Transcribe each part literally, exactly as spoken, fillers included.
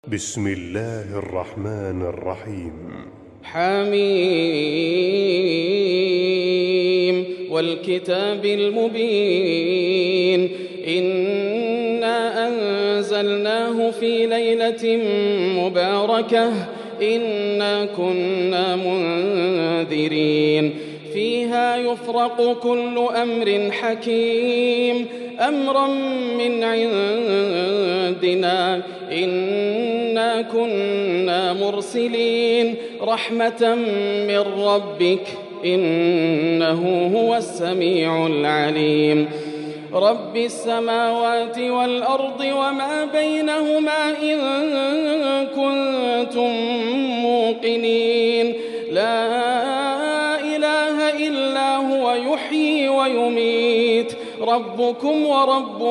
بسم الله الرحمن الرحيم. حميم والكتاب المبين إنا أنزلناه في ليلة مباركة إنا كنا منذرين فيها يفرق كل أمر حكيم أمرا من عندنا إنا كنا مرسلين رحمة من ربك إنه هو السميع العليم رب السماوات والأرض وما بينهما إن كنتم موقنين لا إله إلا هو يحيي ويميت ربكم ورب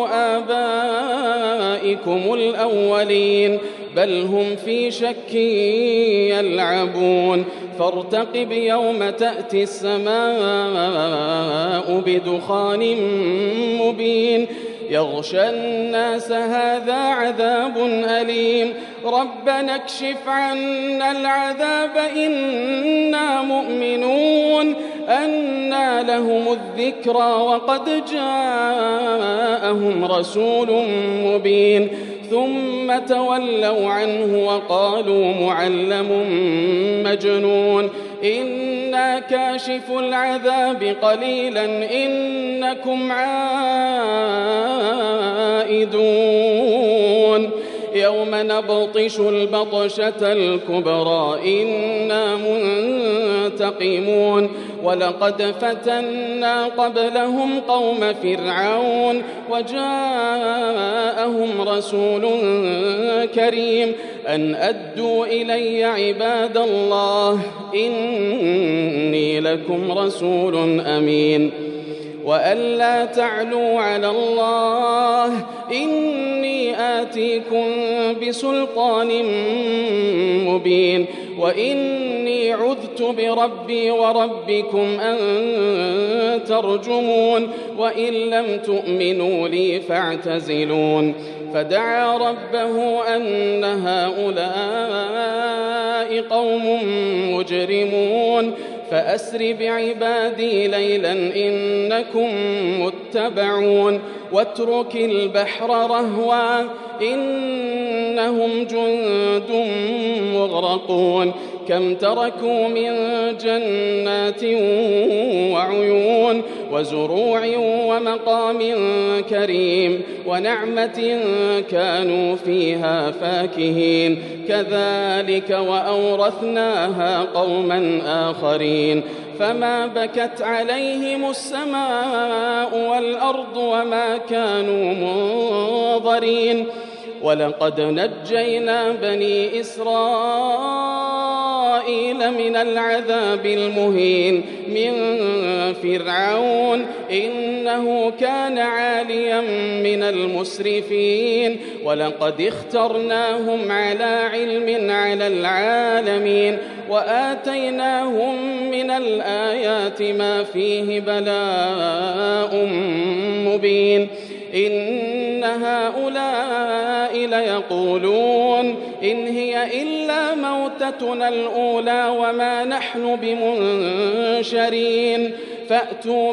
آبائكم الأولين بل هم في شك يلعبون فارتقب يوم تأتي السماء بدخان مبين يغشى الناس هذا عذاب أليم ربنا اكشف عنا العذاب إنا مؤمنون أنى لهم الذكرى وقد جاءهم رسول مبين ثم تولوا عنه وقالوا معلم مجنون إنا كاشف العذاب قليلا إنكم عائدون يوم نبطش البطشة الكبرى إنا منتقمون ولقد فتنا قبلهم قوم فرعون وجاءهم رسول كريم أن أدوا إلي عباد الله إني لكم رسول أمين وألا تعلوا على الله إني آتيكم بسلطان مبين وإني عذت بربي وربكم أن ترجمون وإن لم تؤمنوا لي فاعتزلون فدعا ربه أن هؤلاء قوم مجرمون فأسر بعبادي ليلا إنكم متبعون واترك البحر رهوا إنهم جند مغرقون كم تركوا من جنات وعيون وزروع ومقام كريم ونعمة كانوا فيها فاكهين كذلك وأورثناها قوما آخرين فما بكت عليهم السماء والأرض وما كانوا منظرين ولقد نجينا بني إسرائيل من العذاب المهين من فرعون إنه كان عاليا من المسرفين ولقد اخترناهم على علم على العالمين وآتيناهم من الآيات ما فيه بلاء مبين إن هؤلاء ليقولون إن هي إلا موتتنا الأولى وما نحن بمنشرين فأتوا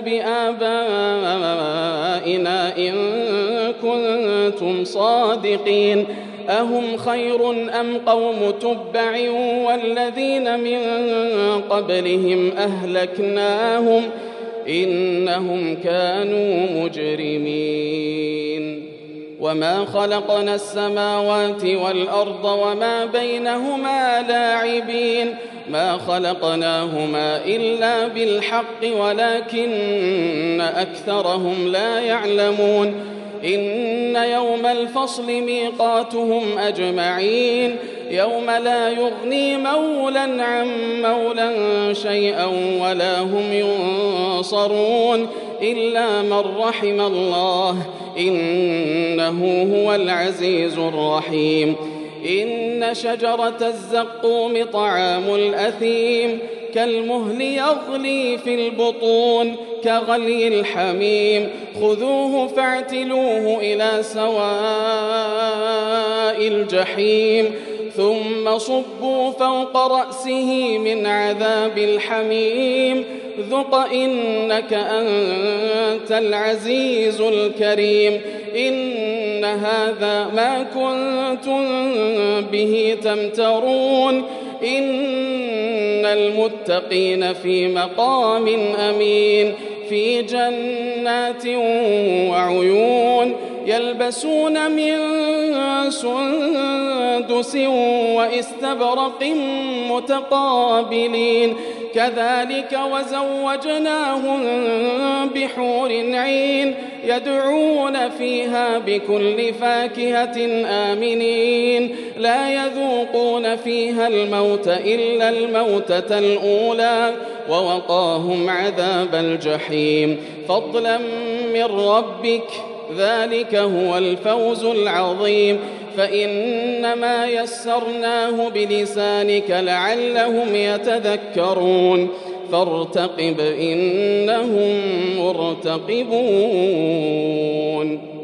بآبائنا إن كنتم صادقين أهم خير أم قوم تبع والذين من قبلهم أهلكناهم إنهم كانوا مجرمين وما خلقنا السماوات والأرض وما بينهما لاعبين ما خلقناهما إلا بالحق ولكن أكثرهم لا يعلمون إن يوم الفصل ميقاتهم أجمعين يوم لا يغني مولا عن مولا شيئا ولا هم ينصرون إلا من رحم الله إنه هو العزيز الرحيم إن شجرة الزقوم طعام الأثيم كالمهل يغلي في البطون كغلي الحميم خذوه فاعتلوه إلى سواء الجحيم ثم صبوا فوق رأسه من عذاب الحميم ذق إنك أنت العزيز الكريم إن هذا ما كنتم به تمترون إن المتقين في مقام أمين في جنات وعيون يلبسون من سندس واستبرق متقابلين كذلك وزوجناهم بحور عين يدعون فيها بكل فاكهة آمنين لا يذوقون فيها الموت إلا الموتة الأولى ووقاهم عذاب الجحيم فضلا من ربك ذلك هو الفوز العظيم فإنما يسرناه بلسانك لعلهم يتذكرون فارتقب إنهم مرتقبون.